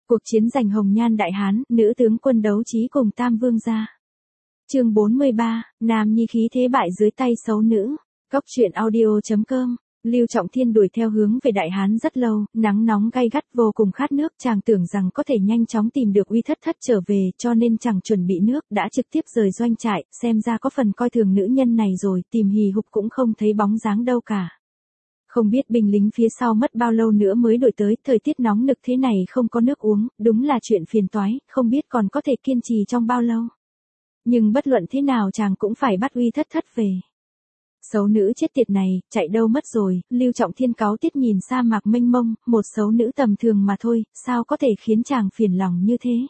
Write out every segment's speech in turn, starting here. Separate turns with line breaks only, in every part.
Cuộc chiến giành Hồng Nhan Đại Hán, nữ tướng quân đấu trí cùng Tam Vương gia. Chương 43, nam nhi khí thế bại dưới tay xấu nữ. Cốc truyện audio.com. Lưu Trọng Thiên đuổi theo hướng về Đại Hán rất lâu, nắng nóng gay gắt vô cùng khát nước, chàng tưởng rằng có thể nhanh chóng tìm được Uy Thất Thất trở về, cho nên chẳng chuẩn bị nước, đã trực tiếp rời doanh trại, xem ra có phần coi thường nữ nhân này rồi, tìm hì hục cũng không thấy bóng dáng đâu cả. Không biết binh lính phía sau mất bao lâu nữa mới đuổi tới, thời tiết nóng nực thế này không có nước uống, đúng là chuyện phiền toái, không biết còn có thể kiên trì trong bao lâu. Nhưng bất luận thế nào chàng cũng phải bắt Uy Thất Thất về. Xấu nữ chết tiệt này, chạy đâu mất rồi, Lưu Trọng Thiên cáu tiết nhìn sa mạc mênh mông, một xấu nữ tầm thường mà thôi, sao có thể khiến chàng phiền lòng như thế.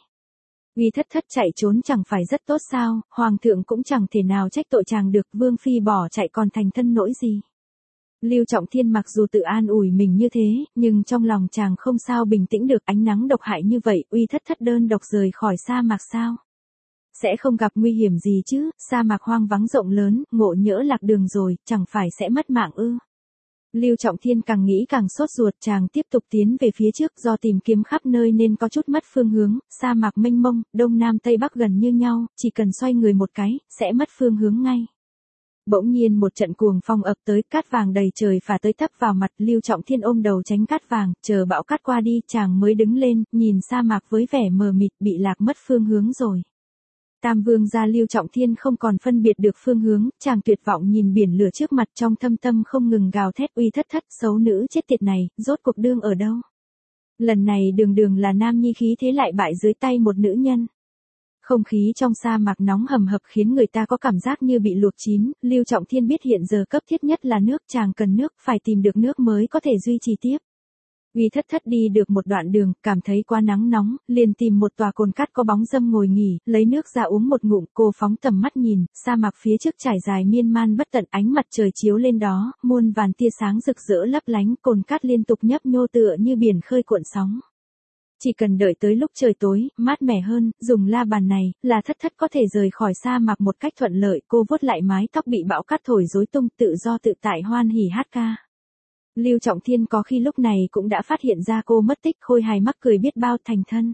Uy Thất Thất chạy trốn chẳng phải rất tốt sao, hoàng thượng cũng chẳng thể nào trách tội chàng được, vương phi bỏ chạy còn thành thân nỗi gì. Lưu Trọng Thiên mặc dù tự an ủi mình như thế, nhưng trong lòng chàng không sao bình tĩnh được, ánh nắng độc hại như vậy, Uy Thất Thất đơn độc rời khỏi sa mạc sao? Sẽ không gặp nguy hiểm gì chứ, sa mạc hoang vắng rộng lớn, ngộ nhỡ lạc đường rồi, chẳng phải sẽ mất mạng ư? Lưu Trọng Thiên càng nghĩ càng sốt ruột, chàng tiếp tục tiến về phía trước, do tìm kiếm khắp nơi nên có chút mất phương hướng, sa mạc mênh mông, đông nam tây bắc gần như nhau, chỉ cần xoay người một cái, sẽ mất phương hướng ngay. Bỗng nhiên một trận cuồng phong ập tới, cát vàng đầy trời phả tới tấp vào mặt, Lưu Trọng Thiên ôm đầu tránh cát vàng, chờ bão cát qua đi, chàng mới đứng lên, nhìn sa mạc với vẻ mờ mịt, bị lạc mất phương hướng rồi. Tam Vương gia Lưu Trọng Thiên không còn phân biệt được phương hướng, chàng tuyệt vọng nhìn biển lửa trước mặt, trong thâm tâm không ngừng gào thét, Uy Thất Thất, xấu nữ chết tiệt này, rốt cuộc đương ở đâu? Lần này đường đường là nam nhi khí thế lại bại dưới tay một nữ nhân. Không khí trong sa mạc nóng hầm hập khiến người ta có cảm giác như bị luộc chín, Lưu Trọng Thiên biết hiện giờ cấp thiết nhất là nước, chàng cần nước, phải tìm được nước mới có thể duy trì tiếp. Uy Thất Thất đi được một đoạn đường, cảm thấy quá nắng nóng, liền tìm một tòa cồn cát có bóng râm ngồi nghỉ, lấy nước ra uống một ngụm, cô phóng tầm mắt nhìn, sa mạc phía trước trải dài miên man bất tận, ánh mặt trời chiếu lên đó, muôn vàn tia sáng rực rỡ lấp lánh, cồn cát liên tục nhấp nhô tựa như biển khơi cuộn sóng. Chỉ cần đợi tới lúc trời tối, mát mẻ hơn, dùng la bàn này, là Thất Thất có thể rời khỏi sa mạc một cách thuận lợi, cô vuốt lại mái tóc bị bão cát thổi rối tung, tự do tự tại hoan hỉ hát ca. Lưu Trọng Thiên có khi lúc này cũng đã phát hiện ra cô mất tích, khôi hài mắc cười biết bao, thành thân.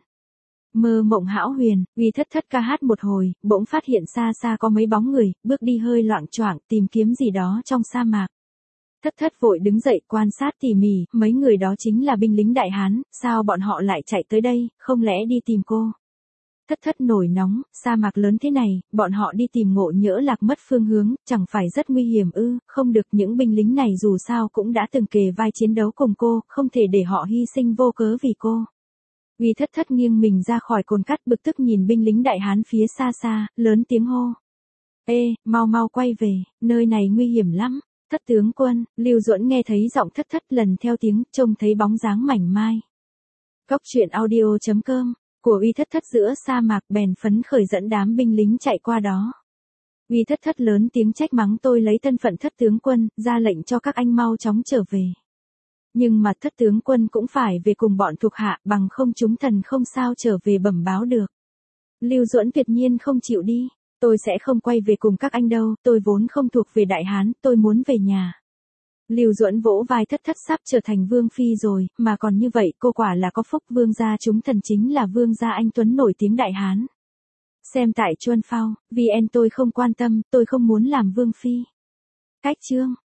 Mơ mộng hão huyền, Uy Thất Thất ca hát một hồi, bỗng phát hiện xa xa có mấy bóng người, bước đi hơi loạng choạng, tìm kiếm gì đó trong sa mạc. Thất Thất vội đứng dậy quan sát tỉ mỉ, mấy người đó chính là binh lính Đại Hán, sao bọn họ lại chạy tới đây, không lẽ đi tìm cô? Thất Thất nổi nóng, sa mạc lớn thế này, bọn họ đi tìm ngộ nhỡ lạc mất phương hướng, chẳng phải rất nguy hiểm ư? Không được, những binh lính này dù sao cũng đã từng kề vai chiến đấu cùng cô, không thể để họ hy sinh vô cớ vì cô. Uy Thất Thất nghiêng mình ra khỏi cồn cát, bực tức nhìn binh lính Đại Hán phía xa xa, lớn tiếng hô. Ê, mau mau quay về, nơi này nguy hiểm lắm. Thất tướng quân, Lưu Duẫn nghe thấy giọng Thất Thất lần theo tiếng, trông thấy bóng dáng mảnh mai. Cốc truyện audio.com. Của Uy Thất Thất giữa sa mạc, bèn phấn khởi dẫn đám binh lính chạy qua đó. Uy Thất Thất lớn tiếng trách mắng, tôi lấy thân phận Thất tướng quân, ra lệnh cho các anh mau chóng trở về. Nhưng mà Thất tướng quân cũng phải về cùng bọn thuộc hạ, bằng không chúng thần không sao trở về bẩm báo được. Lưu Duẫn tuyệt nhiên không chịu đi. Tôi sẽ không quay về cùng các anh đâu, tôi vốn không thuộc về Đại Hán, tôi muốn về nhà. Lưu Duẫn vỗ vai Thất Thất, sắp trở thành vương phi rồi, mà còn như vậy, cô quả là có phúc, vương gia chúng thần chính là vương gia anh tuấn nổi tiếng Đại Hán. Xem tại Chuân Phao, VN tôi không quan tâm, tôi không muốn làm vương phi. Cách chương.